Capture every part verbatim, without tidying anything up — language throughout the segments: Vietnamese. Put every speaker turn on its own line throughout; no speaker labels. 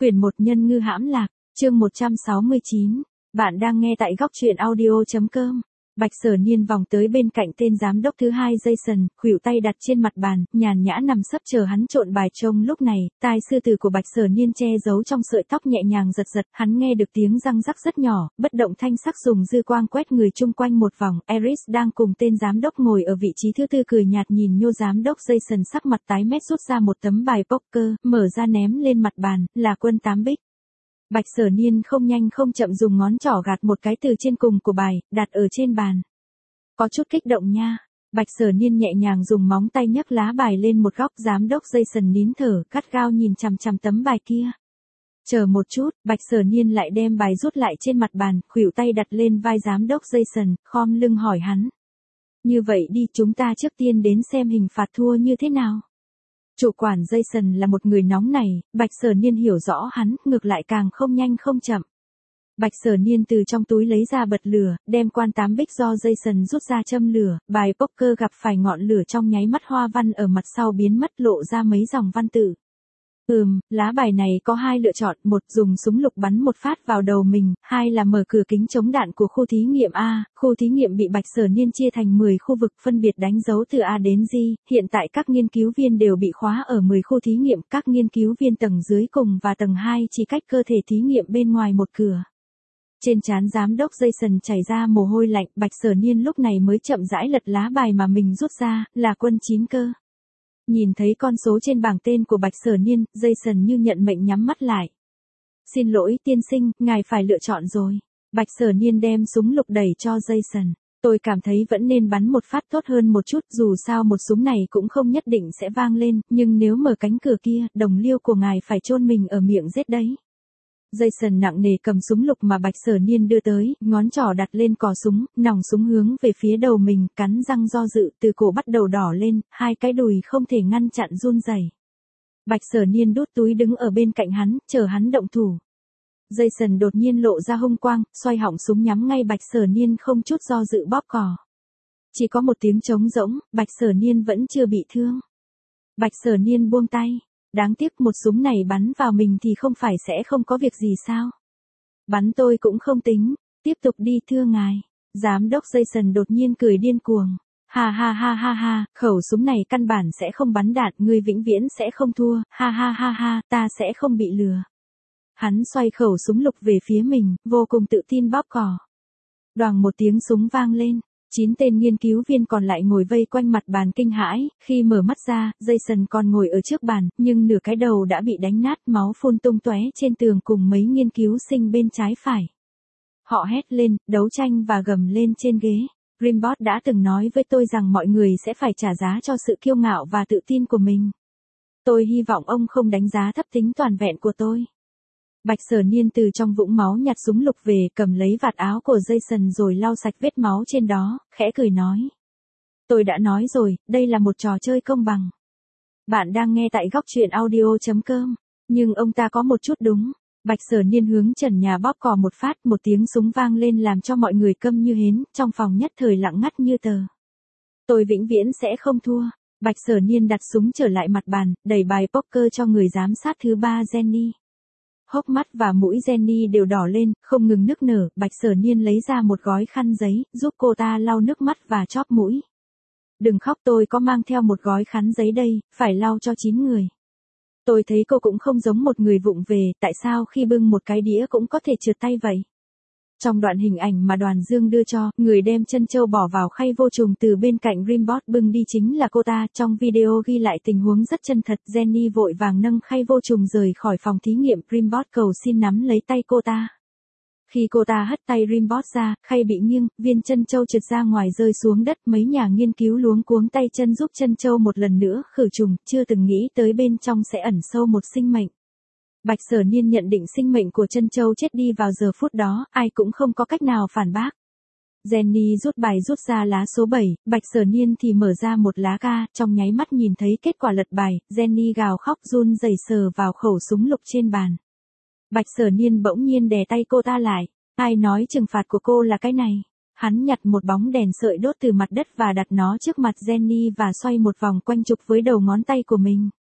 Quyển một Nhân ngư hãm lạc, chương một trăm sáu mươi chín. Bạn đang nghe tại góc truyện audio.com. Bạch Sở Niên vòng tới bên cạnh tên giám đốc thứ hai Jason, khuỷu tay đặt trên mặt bàn, nhàn nhã nằm sấp chờ hắn trộn bài trông. Lúc này, tai sư tử của Bạch Sở Niên che giấu trong sợi tóc nhẹ nhàng giật giật, hắn nghe được tiếng răng rắc rất nhỏ, bất động thanh sắc dùng dư quang quét người chung quanh một vòng. Eris đang cùng tên giám đốc ngồi ở vị trí thứ tư cười nhạt nhìn nhô giám đốc. Jason sắc mặt tái mét rút ra một tấm bài poker, mở ra ném lên mặt bàn, là quân tám bích. Bạch Sở Niên không nhanh không chậm dùng ngón trỏ gạt một cái từ trên cùng của bài, đặt ở trên bàn. Có chút kích động nha. Bạch Sở Niên nhẹ nhàng dùng móng tay nhấc lá bài lên một góc. Giám đốc Jason nín thở, gắt gao nhìn chằm chằm tấm bài kia. Chờ một chút, Bạch Sở Niên lại đem bài rút lại trên mặt bàn, khuỷu tay đặt lên vai giám đốc Jason, khom lưng hỏi hắn. Như vậy đi, chúng ta trước tiên đến xem hình phạt thua như thế nào. Chủ quản Jason là một người nóng này, Bạch Sở Niên hiểu rõ hắn, ngược lại càng không nhanh không chậm. Bạch Sở Niên từ trong túi lấy ra bật lửa, đem quan tám bích do Jason rút ra châm lửa, bài poker gặp phải ngọn lửa trong nháy mắt hoa văn ở mặt sau biến mất lộ ra mấy dòng văn tự. Ừm, lá bài này có hai lựa chọn, một dùng súng lục bắn một phát vào đầu mình, hai là mở cửa kính chống đạn của khu thí nghiệm A. Khu thí nghiệm bị Bạch Sở Niên chia thành mười khu vực phân biệt đánh dấu từ A đến G, hiện tại các nghiên cứu viên đều bị khóa ở mười khu thí nghiệm, các nghiên cứu viên tầng dưới cùng và tầng hai chỉ cách cơ thể thí nghiệm bên ngoài một cửa. Trên trán giám đốc Jason chảy ra mồ hôi lạnh, Bạch Sở Niên lúc này mới chậm rãi lật lá bài mà mình rút ra, là quân chín cơ. Nhìn thấy con số trên bảng tên của Bạch Sở Niên, Jason như nhận mệnh nhắm mắt lại. Xin lỗi tiên sinh, ngài phải lựa chọn rồi. Bạch Sở Niên đem súng lục đẩy cho Jason. Tôi cảm thấy vẫn nên bắn một phát tốt hơn một chút, dù sao một súng này cũng không nhất định sẽ vang lên, nhưng nếu mở cánh cửa kia, đồng liêu của ngài phải chôn mình ở miệng rết đấy. Jason nặng nề cầm súng lục mà Bạch Sở Niên đưa tới, ngón trỏ đặt lên cò súng, nòng súng hướng về phía đầu mình, cắn răng do dự, từ cổ bắt đầu đỏ lên, hai cái đùi không thể ngăn chặn run rẩy. Bạch Sở Niên đút túi đứng ở bên cạnh hắn, chờ hắn động thủ. Jason đột nhiên lộ ra hung quang, xoay họng súng nhắm ngay Bạch Sở Niên không chút do dự bóp cò. Chỉ có một tiếng trống rỗng, Bạch Sở Niên vẫn chưa bị thương. Bạch Sở Niên buông tay. Đáng tiếc một súng này bắn vào mình thì không phải sẽ không có việc gì sao? Bắn tôi cũng không tính, tiếp tục đi thưa ngài. Giám đốc Jason đột nhiên cười điên cuồng. Ha ha ha ha ha, khẩu súng này căn bản sẽ không bắn đạn, ngươi vĩnh viễn sẽ không thua, ha ha ha ha, ta sẽ không bị lừa. Hắn xoay khẩu súng lục về phía mình, vô cùng tự tin bóp cò. Đoàng một tiếng súng vang lên. Chín tên nghiên cứu viên còn lại ngồi vây quanh mặt bàn kinh hãi, khi mở mắt ra, Jason còn ngồi ở trước bàn, nhưng nửa cái đầu đã bị đánh nát, máu phun tung tóe trên tường cùng mấy nghiên cứu sinh bên trái phải. Họ hét lên, đấu tranh và gầm lên trên ghế. Rimbaud đã từng nói với tôi rằng mọi người sẽ phải trả giá cho sự kiêu ngạo và tự tin của mình. Tôi hy vọng ông không đánh giá thấp tính toàn vẹn của tôi. Bạch Sở Niên từ trong vũng máu nhặt súng lục về, cầm lấy vạt áo của Jason rồi lau sạch vết máu trên đó, khẽ cười nói. Tôi đã nói rồi, đây là một trò chơi công bằng. Bạn đang nghe tại góc truyện audio.com, nhưng ông ta có một chút đúng. Bạch Sở Niên hướng trần nhà bóp cò một phát, một tiếng súng vang lên làm cho mọi người câm như hến, trong phòng nhất thời lặng ngắt như tờ. Tôi vĩnh viễn sẽ không thua. Bạch Sở Niên đặt súng trở lại mặt bàn, đẩy bài poker cho người giám sát thứ ba Jenny. Hốc mắt và mũi Jenny đều đỏ lên, không ngừng nức nở, Bạch Sở Niên lấy ra một gói khăn giấy, giúp cô ta lau nước mắt và chóp mũi. Đừng khóc, tôi có mang theo một gói khăn giấy đây, phải lau cho chín người. Tôi thấy cô cũng không giống một người vụng về, tại sao khi bưng một cái đĩa cũng có thể trượt tay vậy? Trong đoạn hình ảnh mà Đoàn Dương đưa cho, người đem chân châu bỏ vào khay vô trùng từ bên cạnh Rimbaud bưng đi chính là cô ta. Trong video ghi lại tình huống rất chân thật, Jenny vội vàng nâng khay vô trùng rời khỏi phòng thí nghiệm, Rimbaud cầu xin nắm lấy tay cô ta. Khi cô ta hất tay Rimbaud ra, khay bị nghiêng, viên chân châu trượt ra ngoài rơi xuống đất, mấy nhà nghiên cứu luống cuống tay chân giúp chân châu một lần nữa khử trùng, chưa từng nghĩ tới bên trong sẽ ẩn sâu một sinh mệnh. Bạch Sở Niên nhận định sinh mệnh của chân châu chết đi vào giờ phút đó, ai cũng không có cách nào phản bác. Jenny rút bài rút ra lá số bảy, Bạch Sở Niên thì mở ra một lá ga, trong nháy mắt nhìn thấy kết quả lật bài, Jenny gào khóc run rẩy sờ vào khẩu súng lục trên bàn. Bạch Sở Niên bỗng nhiên đè tay cô ta lại, ai nói trừng phạt của cô là cái này? Hắn nhặt một bóng đèn sợi đốt từ mặt đất và đặt nó trước mặt Jenny và xoay một vòng quanh trục với đầu ngón tay của mình.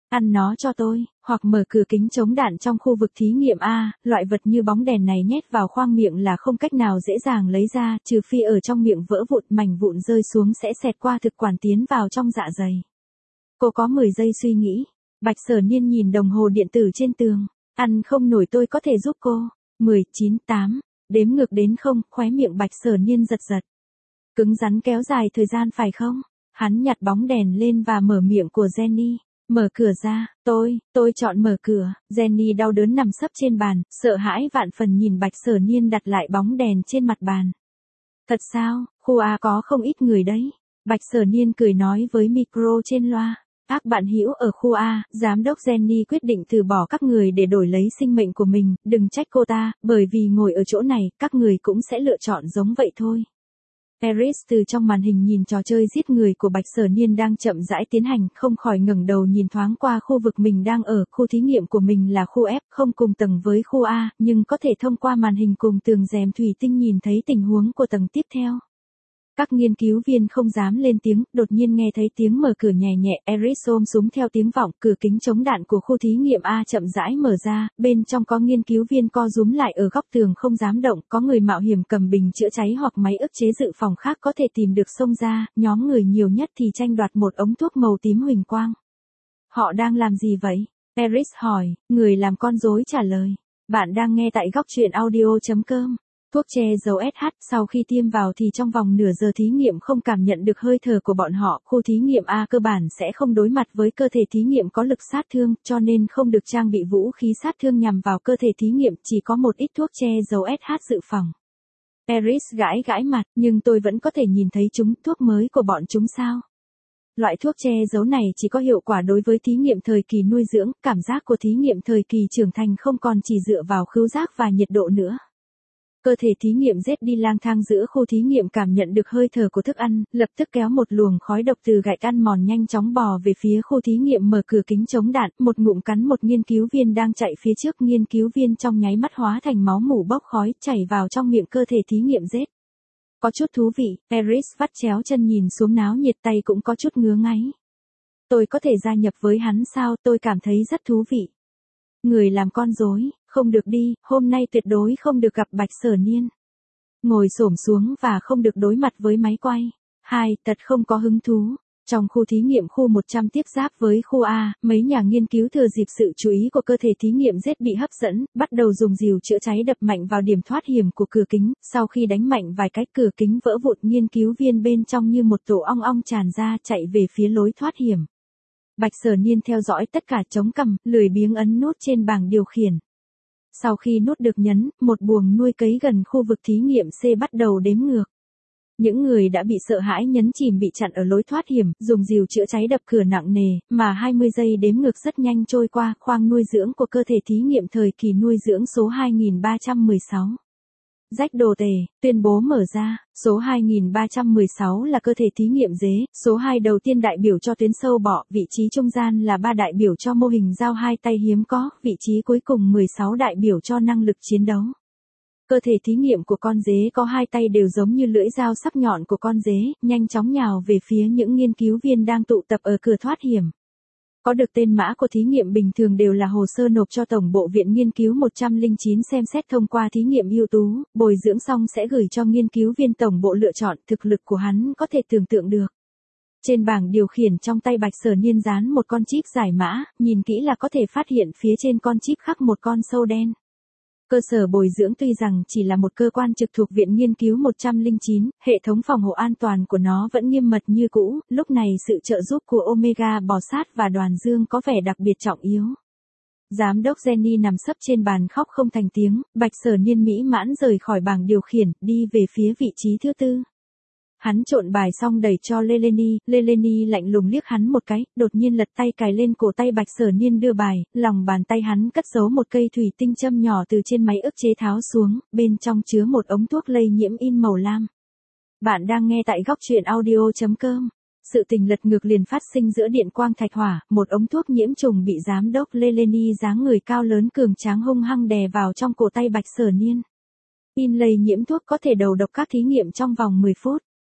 Ăn nó cho tôi, hoặc mở cửa kính chống đạn trong khu vực thí nghiệm A, loại vật như bóng đèn này nhét vào khoang miệng là không cách nào dễ dàng lấy ra, trừ phi ở trong miệng vỡ vụn, mảnh vụn rơi xuống sẽ xẹt qua thực quản tiến vào trong dạ dày. Cô có mười giây suy nghĩ. Bạch Sở Niên nhìn đồng hồ điện tử trên tường. Ăn không nổi tôi có thể giúp cô. mười, chín, tám. Đếm ngược đến không, khóe miệng Bạch Sở Niên giật giật. Cứng rắn kéo dài thời gian phải không? Hắn nhặt bóng đèn lên và mở miệng của Jenny. Mở cửa ra, tôi, tôi chọn mở cửa. Jenny đau đớn nằm sấp trên bàn, sợ hãi vạn phần nhìn Bạch Sở Niên đặt lại bóng đèn trên mặt bàn. Thật sao, khu A có không ít người đấy. Bạch Sở Niên cười nói với micro trên loa. Các bạn hữu ở khu A, giám đốc Jenny quyết định từ bỏ các người để đổi lấy sinh mệnh của mình, đừng trách cô ta, bởi vì ngồi ở chỗ này, các người cũng sẽ lựa chọn giống vậy thôi. Eris từ trong màn hình nhìn trò chơi giết người của Bạch Sở Niên đang chậm rãi tiến hành, không khỏi ngẩng đầu nhìn thoáng qua khu vực mình đang ở, khu thí nghiệm của mình là khu F, không cùng tầng với khu A, nhưng có thể thông qua màn hình cùng tường rèm thủy tinh nhìn thấy tình huống của tầng tiếp theo. Các nghiên cứu viên không dám lên tiếng, đột nhiên nghe thấy tiếng mở cửa nhẹ nhẹ, Eris ôm súng theo tiếng vọng, cửa kính chống đạn của khu thí nghiệm A chậm rãi mở ra, bên trong có nghiên cứu viên co rúm lại ở góc tường không dám động, có người mạo hiểm cầm bình chữa cháy hoặc máy ức chế dự phòng khác có thể tìm được xông ra, nhóm người nhiều nhất thì tranh đoạt một ống thuốc màu tím huỳnh quang. Họ đang làm gì vậy? Eris hỏi, người làm con rối trả lời. Bạn đang nghe tại góc truyện audio chấm com. Thuốc che giấu ét hát sau khi tiêm vào thì trong vòng nửa giờ thí nghiệm không cảm nhận được hơi thở của bọn họ. Khu thí nghiệm A cơ bản sẽ không đối mặt với cơ thể thí nghiệm có lực sát thương, cho nên không được trang bị vũ khí sát thương nhằm vào cơ thể thí nghiệm, chỉ có một ít thuốc che giấu ét hát dự phòng. Eris gãi gãi mặt, nhưng tôi vẫn có thể nhìn thấy chúng, thuốc mới của bọn chúng sao? Loại thuốc che giấu này chỉ có hiệu quả đối với thí nghiệm thời kỳ nuôi dưỡng, cảm giác của thí nghiệm thời kỳ trưởng thành không còn chỉ dựa vào khứu giác và nhiệt độ nữa. Cơ thể thí nghiệm Z đi lang thang giữa khu thí nghiệm cảm nhận được hơi thở của thức ăn, lập tức kéo một luồng khói độc từ gạch ăn mòn nhanh chóng bò về phía khu thí nghiệm mở cửa kính chống đạn, một ngụm cắn một nghiên cứu viên đang chạy phía trước, nghiên cứu viên trong nháy mắt hóa thành máu mủ bốc khói, chảy vào trong miệng cơ thể thí nghiệm Z. Có chút thú vị, Eris vắt chéo chân nhìn xuống náo nhiệt, tay cũng có chút ngứa ngáy. Tôi có thể gia nhập với hắn sao, tôi cảm thấy rất thú vị. Người làm con rối, không được đi, hôm nay tuyệt đối không được gặp Bạch Sở Niên. Ngồi xổm xuống và không được đối mặt với máy quay. Hai, thật không có hứng thú. Trong khu thí nghiệm khu một trăm tiếp giáp với khu A, mấy nhà nghiên cứu thừa dịp sự chú ý của cơ thể thí nghiệm Z bị hấp dẫn, bắt đầu dùng dìu chữa cháy đập mạnh vào điểm thoát hiểm của cửa kính, sau khi đánh mạnh vài cái cửa kính vỡ vụn, nghiên cứu viên bên trong như một tổ ong ong tràn ra chạy về phía lối thoát hiểm. Bạch Sở Niên theo dõi tất cả chống cằm, lười biếng ấn nút trên bảng điều khiển. Sau khi nút được nhấn, một buồng nuôi cấy gần khu vực thí nghiệm C bắt đầu đếm ngược. Những người đã bị sợ hãi nhấn chìm bị chặn ở lối thoát hiểm, dùng dìu chữa cháy đập cửa nặng nề, mà hai mươi giây đếm ngược rất nhanh trôi qua, khoang nuôi dưỡng của cơ thể thí nghiệm thời kỳ nuôi dưỡng số hai nghìn ba trăm mười sáu. Rách đồ tề, tuyên bố mở ra, số hai nghìn ba trăm mười sáu là cơ thể thí nghiệm dế, số hai đầu tiên đại biểu cho tuyến sâu bọ, vị trí trung gian là ba đại biểu cho mô hình dao hai tay hiếm có, vị trí cuối cùng mười sáu đại biểu cho năng lực chiến đấu. Cơ thể thí nghiệm của con dế có hai tay đều giống như lưỡi dao sắc nhọn của con dế, nhanh chóng nhào về phía những nghiên cứu viên đang tụ tập ở cửa thoát hiểm. Có được tên mã của thí nghiệm bình thường đều là hồ sơ nộp cho Tổng bộ Viện Nghiên cứu một trăm lẻ chín xem xét thông qua thí nghiệm ưu tú, bồi dưỡng xong sẽ gửi cho nghiên cứu viên Tổng bộ lựa chọn, thực lực của hắn có thể tưởng tượng được. Trên bảng điều khiển trong tay Bạch Sở Niên dán một con chip giải mã, nhìn kỹ là có thể phát hiện phía trên con chip khắc một con sâu đen. Cơ sở bồi dưỡng tuy rằng chỉ là một cơ quan trực thuộc Viện Nghiên cứu một trăm lẻ chín, hệ thống phòng hộ an toàn của nó vẫn nghiêm mật như cũ, lúc này sự trợ giúp của Omega bò sát và Đoàn Dương có vẻ đặc biệt trọng yếu. Giám đốc Jenny nằm sấp trên bàn khóc không thành tiếng, Bạch Sở Niên mỹ mãn rời khỏi bảng điều khiển, đi về phía vị trí thứ tư. Hắn trộn bài xong đẩy cho Leleni, Leleni lạnh lùng liếc hắn một cái, đột nhiên lật tay cài lên cổ tay Bạch Sở Niên đưa bài, lòng bàn tay hắn cất giấu một cây thủy tinh châm nhỏ từ trên máy ức chế tháo xuống, bên trong chứa một ống thuốc lây nhiễm in màu lam. Bạn đang nghe tại góc truyện audio chấm com. Sự tình lật ngược liền phát sinh giữa điện quang thạch hỏa, một ống thuốc nhiễm trùng bị giám đốc Leleni dáng người cao lớn cường tráng hung hăng đè vào trong cổ tay Bạch Sở Niên. In lây nhiễm thuốc có thể đầu độc các thí nghiệm trong vòng mười phút.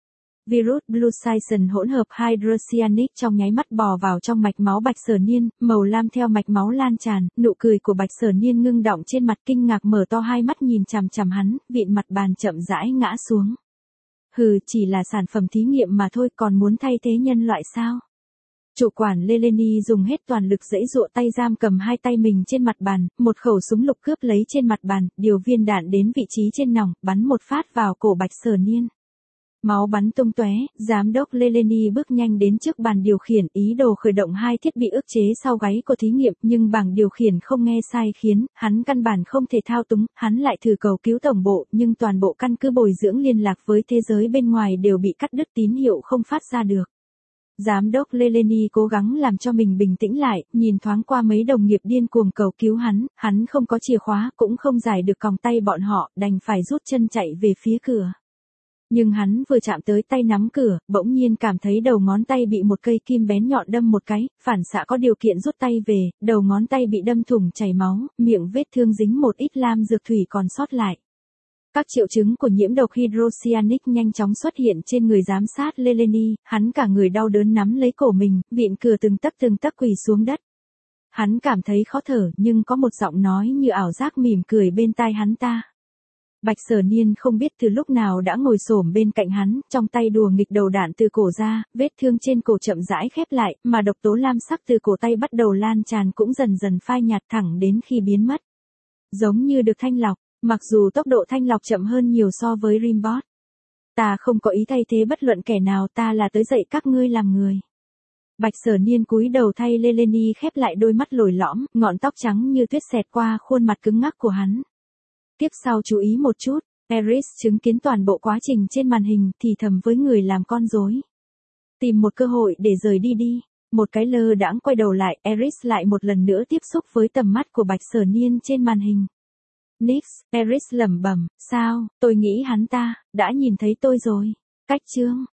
Virus Blue Season hỗn hợp hydrocyanic trong nháy mắt bò vào trong mạch máu Bạch Sở Niên, màu lam theo mạch máu lan tràn, nụ cười của Bạch Sở Niên ngưng đọng trên mặt, kinh ngạc mở to hai mắt nhìn chằm chằm hắn, vịn mặt bàn chậm rãi ngã xuống. Hừ, chỉ là sản phẩm thí nghiệm mà thôi, còn muốn thay thế nhân loại sao? Chủ quản Leleni dùng hết toàn lực giãy giụa tay giam cầm hai tay mình trên mặt bàn, một khẩu súng lục cướp lấy trên mặt bàn, điều viên đạn đến vị trí trên nòng, bắn một phát vào cổ Bạch Sở Niên. Máu bắn tung tóe, giám đốc Leleni bước nhanh đến trước bàn điều khiển, ý đồ khởi động hai thiết bị ức chế sau gáy của thí nghiệm, nhưng bảng điều khiển không nghe sai khiến, hắn căn bản không thể thao túng, hắn lại thử cầu cứu tổng bộ, nhưng toàn bộ căn cứ bồi dưỡng liên lạc với thế giới bên ngoài đều bị cắt đứt, tín hiệu không phát ra được. Giám đốc Leleni cố gắng làm cho mình bình tĩnh lại, nhìn thoáng qua mấy đồng nghiệp điên cuồng cầu cứu hắn, hắn không có chìa khóa, cũng không giải được còng tay bọn họ, đành phải rút chân chạy về phía cửa. Nhưng hắn vừa chạm tới tay nắm cửa, bỗng nhiên cảm thấy đầu ngón tay bị một cây kim bén nhọn đâm một cái, phản xạ có điều kiện rút tay về, đầu ngón tay bị đâm thủng chảy máu, miệng vết thương dính một ít lam dược thủy còn sót lại. Các triệu chứng của nhiễm độc hydrocyanic nhanh chóng xuất hiện trên người giám sát Leleni, hắn cả người đau đớn nắm lấy cổ mình, vịn cửa từng tấc từng tấc quỳ xuống đất. Hắn cảm thấy khó thở, nhưng có một giọng nói như ảo giác mỉm cười bên tai hắn ta. Bạch Sở Niên không biết từ lúc nào đã ngồi xổm bên cạnh hắn, trong tay đùa nghịch đầu đạn từ cổ ra, vết thương trên cổ chậm rãi khép lại, mà độc tố lam sắc từ cổ tay bắt đầu lan tràn cũng dần dần phai nhạt thẳng đến khi biến mất. Giống như được thanh lọc, mặc dù tốc độ thanh lọc chậm hơn nhiều so với Rimbot. Ta không có ý thay thế bất luận kẻ nào, ta là tới dạy các ngươi làm người. Bạch Sở Niên cúi đầu thay Leleni khép lại đôi mắt lồi lõm, ngọn tóc trắng như tuyết xẹt qua khuôn mặt cứng ngắc của hắn. Tiếp sau chú ý một chút, Eris chứng kiến toàn bộ quá trình trên màn hình, thì thầm với người làm con rối. Tìm một cơ hội để rời đi đi. Một cái lơ đãng quay đầu lại, Eris lại một lần nữa tiếp xúc với tầm mắt của Bạch Sở Niên trên màn hình. Nix, Eris lẩm bẩm, sao, tôi nghĩ hắn ta, đã nhìn thấy tôi rồi. Cách chương.